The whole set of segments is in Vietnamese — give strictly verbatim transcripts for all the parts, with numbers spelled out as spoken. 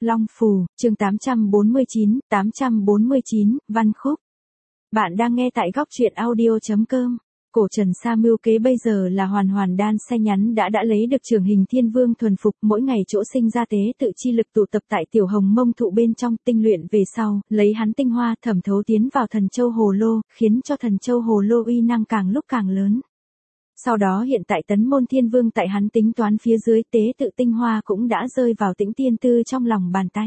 Long Phù, chương tám trăm bốn mươi chín, tám trăm bốn mươi chín, Văn Khúc. Bạn đang nghe tại góc truyện audio chấm com. Cổ Trần Sa mưu kế bây giờ là hoàn hoàn đan xe nhắn đã đã lấy được trường hình thiên vương thuần phục, mỗi ngày chỗ sinh ra tế tự chi lực tụ tập tại tiểu hồng mông thụ bên trong, tinh luyện về sau, lấy hắn tinh hoa thẩm thấu tiến vào thần châu hồ lô, khiến cho thần châu hồ lô uy năng càng lúc càng lớn. Sau đó hiện tại tấn môn thiên vương tại hắn tính toán phía dưới, tế tự tinh hoa cũng đã rơi vào Tĩnh Tiên Tư trong lòng bàn tay.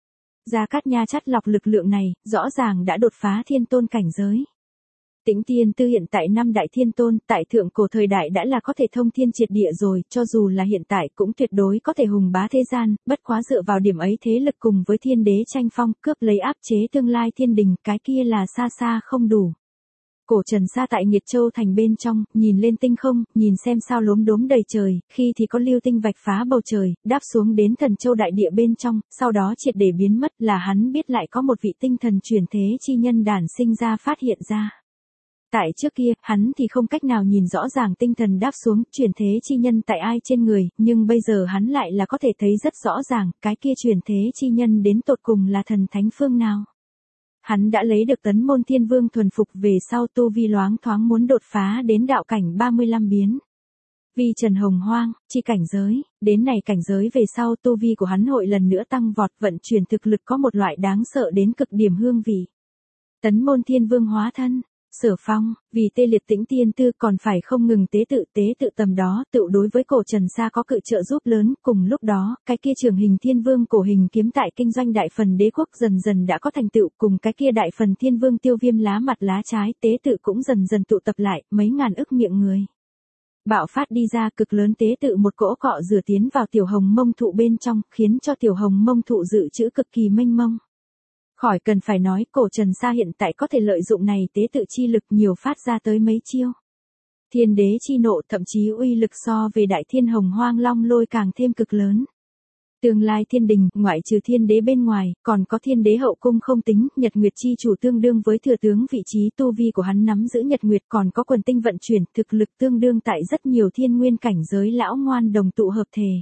Gia Cát Nha chắt lọc lực lượng này, rõ ràng đã đột phá thiên tôn cảnh giới. Tĩnh Tiên Tư hiện tại năm đại thiên tôn, tại thượng cổ thời đại đã là có thể thông thiên triệt địa rồi, cho dù là hiện tại cũng tuyệt đối có thể hùng bá thế gian, bất quá dựa vào điểm ấy thế lực cùng với thiên đế tranh phong, cướp lấy áp chế tương lai thiên đình, cái kia là xa xa không đủ. Cổ Trần Sa tại Nhiệt Châu thành bên trong, nhìn lên tinh không, nhìn xem sao lốm đốm đầy trời, khi thì có lưu tinh vạch phá bầu trời, đáp xuống đến thần châu đại địa bên trong, sau đó triệt để biến mất, là hắn biết lại có một vị tinh thần truyền thế chi nhân đản sinh ra phát hiện ra. Tại trước kia, hắn thì không cách nào nhìn rõ ràng tinh thần đáp xuống, truyền thế chi nhân tại ai trên người, nhưng bây giờ hắn lại là có thể thấy rất rõ ràng, cái kia truyền thế chi nhân đến tột cùng là thần thánh phương nào. Hắn đã lấy được tấn môn thiên vương thuần phục về sau tu vi loáng thoáng muốn đột phá đến đạo cảnh ba mươi lăm biến. Vi Trần Hồng Hoang, chi cảnh giới, đến này cảnh giới về sau tu vi của hắn hội lần nữa tăng vọt, vận chuyển thực lực có một loại đáng sợ đến cực điểm hương vị. Tấn môn thiên vương hóa thân. Sở Phong, vì tê liệt Tĩnh Tiên Tư còn phải không ngừng tế tự tế tự tầm đó, tự đối với Cổ Trần Sa có cự trợ giúp lớn, cùng lúc đó, cái kia trường hình thiên vương cổ hình kiếm tại kinh doanh đại phần đế quốc dần dần đã có thành tựu, cùng cái kia đại phần thiên vương Tiêu Viêm lá mặt lá trái, tế tự cũng dần dần tụ tập lại, mấy ngàn ức miệng người. Bạo phát đi ra cực lớn tế tự một cỗ cọ rửa tiến vào tiểu hồng mông thụ bên trong, khiến cho tiểu hồng mông thụ dự trữ cực kỳ mênh mông. Khỏi cần phải nói, Cổ Trần Sa hiện tại có thể lợi dụng này tế tự chi lực nhiều phát ra tới mấy chiêu. Thiên đế chi nộ, thậm chí uy lực so về đại thiên hồng hoang long lôi càng thêm cực lớn. Tương lai thiên đình, ngoại trừ thiên đế bên ngoài, còn có thiên đế hậu cung không tính, nhật nguyệt chi chủ tương đương với thừa tướng, vị trí tu vi của hắn nắm giữ nhật nguyệt, còn có quần tinh vận chuyển, thực lực tương đương tại rất nhiều thiên nguyên cảnh giới lão ngoan đồng tụ hợp thể.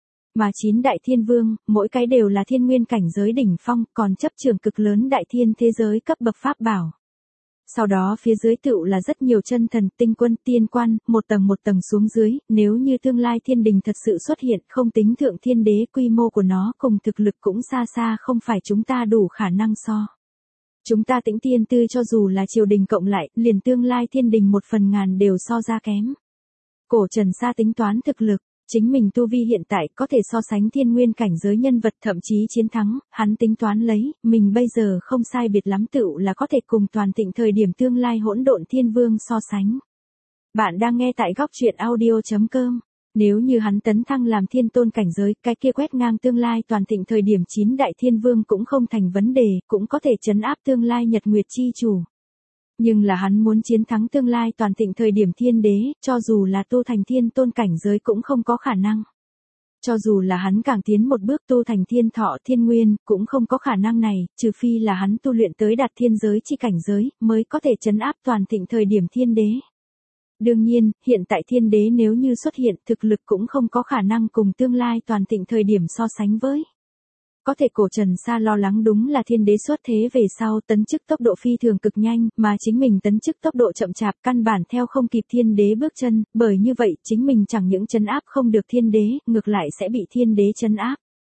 Mà chín đại thiên vương, mỗi cái đều là thiên nguyên cảnh giới đỉnh phong, còn chấp trường cực lớn đại thiên thế giới cấp bậc pháp bảo. Sau đó phía dưới tựu là rất nhiều chân thần, tinh quân, tiên quan, một tầng một tầng xuống dưới, nếu như tương lai thiên đình thật sự xuất hiện, không tính thượng thiên đế, quy mô của nó cùng thực lực cũng xa xa không phải chúng ta đủ khả năng so. Chúng ta Tĩnh Tiên Tư cho dù là triều đình cộng lại, liền tương lai thiên đình một phần ngàn đều so ra kém. Cổ Trần Sa tính toán thực lực. Chính mình tu vi hiện tại có thể so sánh thiên nguyên cảnh giới nhân vật, thậm chí chiến thắng, hắn tính toán lấy, mình bây giờ không sai biệt lắm tựu là có thể cùng toàn thịnh thời điểm tương lai hỗn độn thiên vương so sánh. Bạn đang nghe tại góc truyện audio chấm com. Nếu như hắn tấn thăng làm thiên tôn cảnh giới, cái kia quét ngang tương lai toàn thịnh thời điểm chín đại thiên vương cũng không thành vấn đề, cũng có thể trấn áp tương lai nhật nguyệt chi chủ. Nhưng là hắn muốn chiến thắng tương lai toàn thịnh thời điểm thiên đế, cho dù là tu thành thiên tôn cảnh giới cũng không có khả năng. Cho dù là hắn càng tiến một bước tu thành thiên thọ thiên nguyên, cũng không có khả năng này, trừ phi là hắn tu luyện tới đạt thiên giới chi cảnh giới, mới có thể trấn áp toàn thịnh thời điểm thiên đế. Đương nhiên, hiện tại thiên đế nếu như xuất hiện, thực lực cũng không có khả năng cùng tương lai toàn thịnh thời điểm so sánh với. Có thể Cổ Trần Sa lo lắng đúng là thiên đế xuất thế về sau tấn chức tốc độ phi thường cực nhanh, mà chính mình tấn chức tốc độ chậm chạp, căn bản theo không kịp thiên đế bước chân, bởi như vậy chính mình chẳng những trấn áp không được thiên đế, ngược lại sẽ bị thiên đế trấn áp.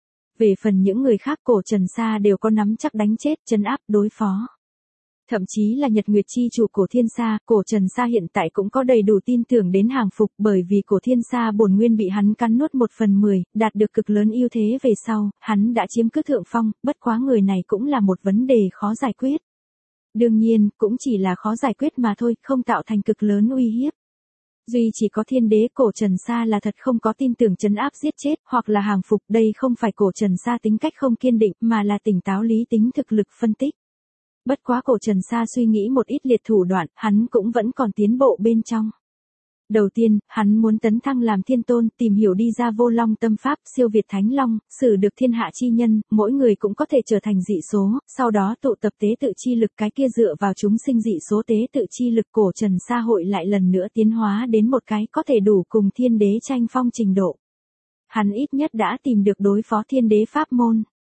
Về phần những người khác Cổ Trần Sa đều có nắm chắc đánh chết, trấn áp, đối phó. Thậm chí là nhật nguyệt chi chủ Cổ Thiên Sa, Cổ Trần Sa hiện tại cũng có đầy đủ tin tưởng đến hàng phục, bởi vì Cổ Thiên Sa bổn nguyên bị hắn cắn nuốt một phần mười, đạt được cực lớn ưu thế về sau, hắn đã chiếm cứ thượng phong, bất quá người này cũng là một vấn đề khó giải quyết. Đương nhiên, cũng chỉ là khó giải quyết mà thôi, không tạo thành cực lớn uy hiếp. Duy chỉ có thiên đế Cổ Trần Sa là thật không có tin tưởng trấn áp giết chết, hoặc là hàng phục, đây không phải Cổ Trần Sa tính cách không kiên định, mà là tỉnh táo lý tính thực lực phân tích. Bất quá Cổ Trần Sa suy nghĩ một ít liệt thủ đoạn, hắn cũng vẫn còn tiến bộ bên trong. Đầu tiên, hắn muốn tấn thăng làm thiên tôn, tìm hiểu đi ra vô long tâm pháp, siêu việt thánh long, xử được thiên hạ chi nhân, mỗi người cũng có thể trở thành dị số, sau đó tụ tập tế tự chi lực, cái kia dựa vào chúng sinh dị số tế tự chi lực Cổ Trần Sa hội lại lần nữa tiến hóa đến một cái có thể đủ cùng thiên đế tranh phong trình độ. Hắn ít nhất đã tìm được đối phó thiên đế pháp môn.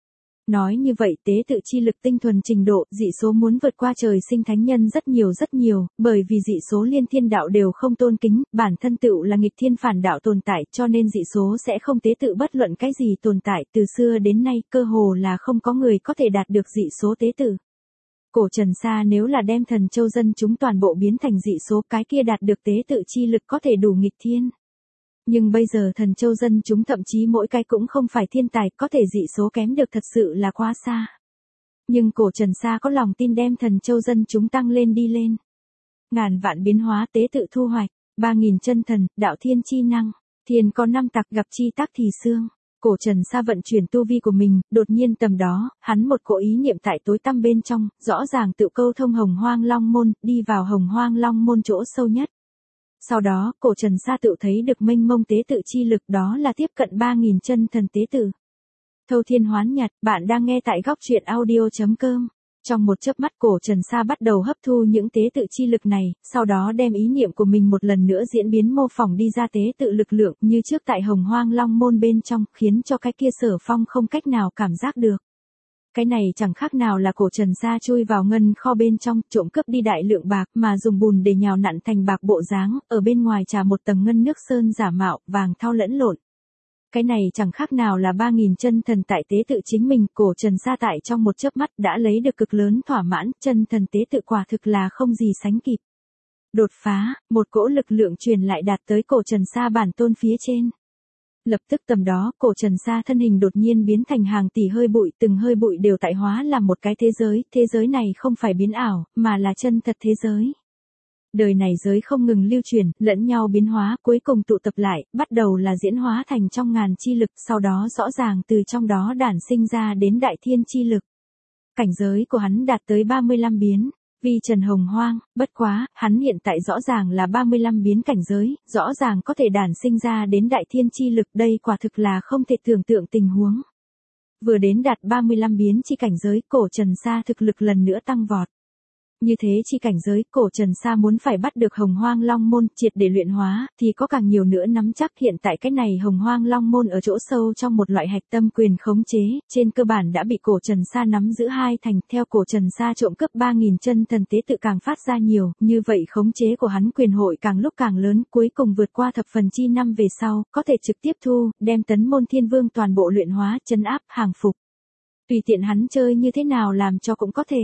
Nói như vậy tế tự chi lực tinh thuần trình độ, dị số muốn vượt qua trời sinh thánh nhân rất nhiều rất nhiều, bởi vì dị số liên thiên đạo đều không tôn kính, bản thân tựu là nghịch thiên phản đạo tồn tại, cho nên dị số sẽ không tế tự bất luận cái gì tồn tại, từ xưa đến nay cơ hồ là không có người có thể đạt được dị số tế tự. Cổ Trần Sa nếu là đem thần châu dân chúng toàn bộ biến thành dị số, cái kia đạt được tế tự chi lực có thể đủ nghịch thiên. Nhưng bây giờ thần châu dân chúng thậm chí mỗi cái cũng không phải thiên tài, có thể dị số kém được thật sự là quá xa. Nhưng cổ Trần Sa có lòng tin đem thần châu dân chúng tăng lên đi lên. Ngàn vạn biến hóa tế tự thu hoạch, ba nghìn chân thần, đạo thiên chi năng, thiên có năm tặc gặp chi tác thì xương. Cổ Trần Sa vận chuyển tu vi của mình, đột nhiên tầm đó, hắn một cỗ ý niệm tại tối tăm bên trong, rõ ràng tự câu thông Hồng Hoang Long Môn, đi vào Hồng Hoang Long Môn chỗ sâu nhất. Sau đó, cổ Trần Sa tự thấy được mênh mông tế tự chi lực, đó là tiếp cận ba nghìn chân thần tế tự. Thâu Thiên Hoán Nhật, bạn đang nghe tại góc truyện audio.com. Trong một chớp mắt cổ Trần Sa bắt đầu hấp thu những tế tự chi lực này, sau đó đem ý niệm của mình một lần nữa diễn biến mô phỏng đi ra tế tự lực lượng như trước tại Hồng Hoang Long Môn bên trong, khiến cho cái kia Sở Phong không cách nào cảm giác được. Cái này chẳng khác nào là cổ Trần Sa chui vào ngân kho bên trong, trộm cướp đi đại lượng bạc mà dùng bùn để nhào nặn thành bạc bộ dáng, ở bên ngoài trà một tầng ngân nước sơn giả mạo, vàng thau lẫn lộn. Cái này chẳng khác nào là ba nghìn chân thần tại tế tự chính mình, cổ Trần Sa tại trong một chớp mắt đã lấy được cực lớn thỏa mãn, chân thần tế tự quả thực là không gì sánh kịp. Đột phá, một cỗ lực lượng truyền lại đạt tới cổ Trần Sa bản tôn phía trên. Lập tức tầm đó, cổ Trần Sa thân hình đột nhiên biến thành hàng tỷ hơi bụi, từng hơi bụi đều tại hóa làm một cái thế giới, thế giới này không phải biến ảo, mà là chân thật thế giới. Đời này giới không ngừng lưu truyền, lẫn nhau biến hóa, cuối cùng tụ tập lại, bắt đầu là diễn hóa thành trong ngàn chi lực, sau đó rõ ràng từ trong đó đản sinh ra đến đại thiên chi lực. Cảnh giới của hắn đạt tới ba mươi lăm biến. Vi Trần Hồng Hoang, bất quá, hắn hiện tại rõ ràng là ba mươi lăm biến cảnh giới, rõ ràng có thể đản sinh ra đến đại thiên chi lực, đây quả thực là không thể tưởng tượng tình huống. Vừa đến đạt ba mươi lăm biến chi cảnh giới, cổ Trần Sa thực lực lần nữa tăng vọt. Như thế chi cảnh giới, cổ Trần Sa muốn phải bắt được Hồng Hoang Long Môn, triệt để luyện hóa, thì có càng nhiều nữa nắm chắc. Hiện tại cái này Hồng Hoang Long Môn ở chỗ sâu trong một loại hạch tâm quyền khống chế, trên cơ bản đã bị cổ Trần Sa nắm giữ hai thành, theo cổ Trần Sa trộm cướp ba nghìn chân thần tế tự càng phát ra nhiều, như vậy khống chế của hắn quyền hội càng lúc càng lớn, cuối cùng vượt qua thập phần chi năm về sau, có thể trực tiếp thu, đem tấn môn thiên vương toàn bộ luyện hóa, trấn áp, hàng phục. Tùy tiện hắn chơi như thế nào làm cho cũng có thể.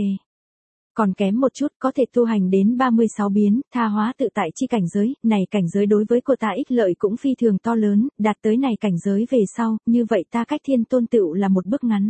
Còn kém một chút có thể tu hành đến ba mươi sáu biến, tha hóa tự tại chi cảnh giới, này cảnh giới đối với của ta ích lợi cũng phi thường to lớn, đạt tới này cảnh giới về sau, như vậy ta cách thiên tôn tựu là một bước ngắn.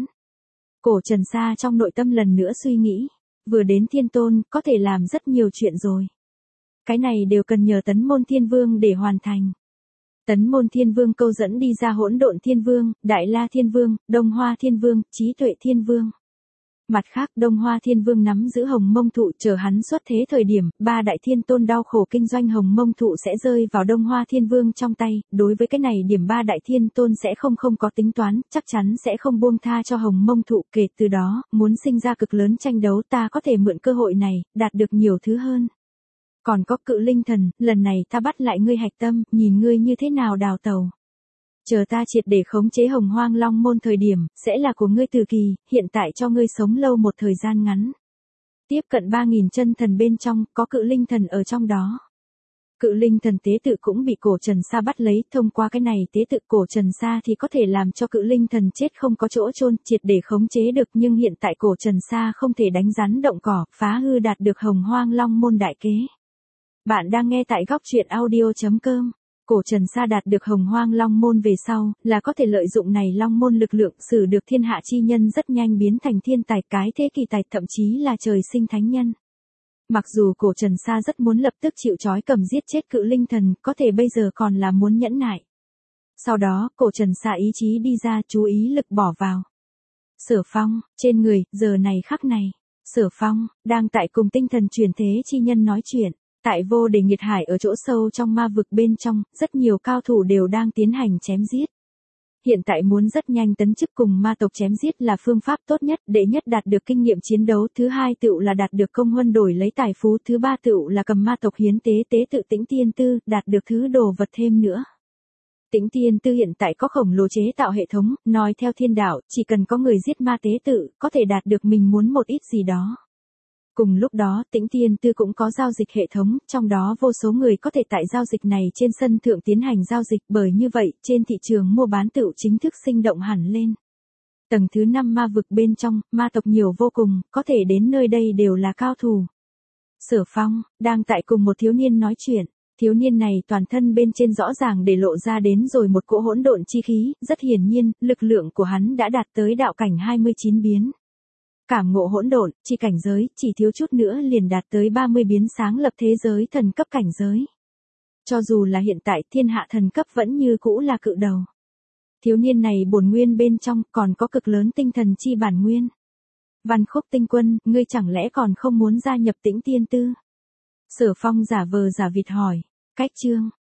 Cổ Trần Sa trong nội tâm lần nữa suy nghĩ, vừa đến thiên tôn, có thể làm rất nhiều chuyện rồi. Cái này đều cần nhờ tấn môn thiên vương để hoàn thành. Tấn môn thiên vương câu dẫn đi ra hỗn độn thiên vương, đại la thiên vương, đông hoa thiên vương, trí tuệ thiên vương. Mặt khác, Đông Hoa Thiên Vương nắm giữ Hồng Mông Thụ, chờ hắn xuất thế thời điểm, ba đại thiên tôn đau khổ kinh doanh Hồng Mông Thụ sẽ rơi vào Đông Hoa Thiên Vương trong tay, đối với cái này điểm ba đại thiên tôn sẽ không không có tính toán, chắc chắn sẽ không buông tha cho Hồng Mông Thụ, kể từ đó, muốn sinh ra cực lớn tranh đấu ta có thể mượn cơ hội này, đạt được nhiều thứ hơn. Còn có Cự Linh Thần, lần này ta bắt lại ngươi hạch tâm, nhìn ngươi như thế nào đào tàu. Chờ ta triệt để khống chế Hồng Hoang Long Môn thời điểm, sẽ là của ngươi từ kỳ, hiện tại cho ngươi sống lâu một thời gian ngắn. Tiếp cận ba nghìn chân thần bên trong, có Cự Linh Thần ở trong đó. Cự Linh Thần tế tự cũng bị cổ Trần Sa bắt lấy, thông qua cái này tế tự cổ Trần Sa thì có thể làm cho Cự Linh Thần chết không có chỗ chôn, triệt để khống chế được, nhưng hiện tại cổ Trần Sa không thể đánh rắn động cỏ, phá hư đạt được Hồng Hoang Long Môn đại kế. Bạn đang nghe tại góc truyện audio.com. Cổ Trần Sa đạt được Hồng Hoang Long Môn về sau, là có thể lợi dụng này Long Môn lực lượng, xử được thiên hạ chi nhân rất nhanh biến thành thiên tài, cái thế kỳ tài, thậm chí là trời sinh thánh nhân. Mặc dù cổ Trần Sa rất muốn lập tức chịu trói cầm giết chết Cự Linh Thần, có thể bây giờ còn là muốn nhẫn nại. Sau đó, cổ Trần Sa ý chí đi ra, chú ý lực bỏ vào. Sở Phong, trên người, giờ này khắc này, Sở Phong, đang tại cùng tinh thần truyền thế chi nhân nói chuyện. Tại vô đề nghiệt hải ở chỗ sâu trong ma vực bên trong, rất nhiều cao thủ đều đang tiến hành chém giết. Hiện tại muốn rất nhanh tấn chức cùng ma tộc chém giết là phương pháp tốt nhất, đệ nhất đạt được kinh nghiệm chiến đấu, thứ hai tựu là đạt được công huân đổi lấy tài phú, thứ ba tựu là cầm ma tộc hiến tế tế tự tĩnh tiên tư, đạt được thứ đồ vật thêm nữa. Tế Tĩnh Tiên Tư hiện tại có khổng lồ chế tạo hệ thống, nói theo thiên đạo, chỉ cần có người giết ma tế tự, có thể đạt được mình muốn một ít gì đó. Cùng lúc đó, Tĩnh Tiên Tư cũng có giao dịch hệ thống, trong đó vô số người có thể tại giao dịch này trên sân thượng tiến hành giao dịch, bởi như vậy, trên thị trường mua bán tựu chính thức sinh động hẳn lên. Tầng thứ năm ma vực bên trong, ma tộc nhiều vô cùng, có thể đến nơi đây đều là cao thủ. Sở Phong, đang tại cùng một thiếu niên nói chuyện. Thiếu niên này toàn thân bên trên rõ ràng để lộ ra đến rồi một cỗ hỗn độn chi khí, rất hiển nhiên, lực lượng của hắn đã đạt tới đạo cảnh hai mươi chín biến. Cảm ngộ hỗn độn, chi cảnh giới, chỉ thiếu chút nữa liền đạt tới ba mươi biến sáng lập thế giới thần cấp cảnh giới. Cho dù là hiện tại thiên hạ thần cấp vẫn như cũ là cự đầu. Thiếu niên này bổn nguyên bên trong còn có cực lớn tinh thần chi bản nguyên. Văn Khúc tinh quân, ngươi chẳng lẽ còn không muốn gia nhập Tĩnh Tiên Tư? Sở Phong giả vờ giả vịt hỏi, cách chương,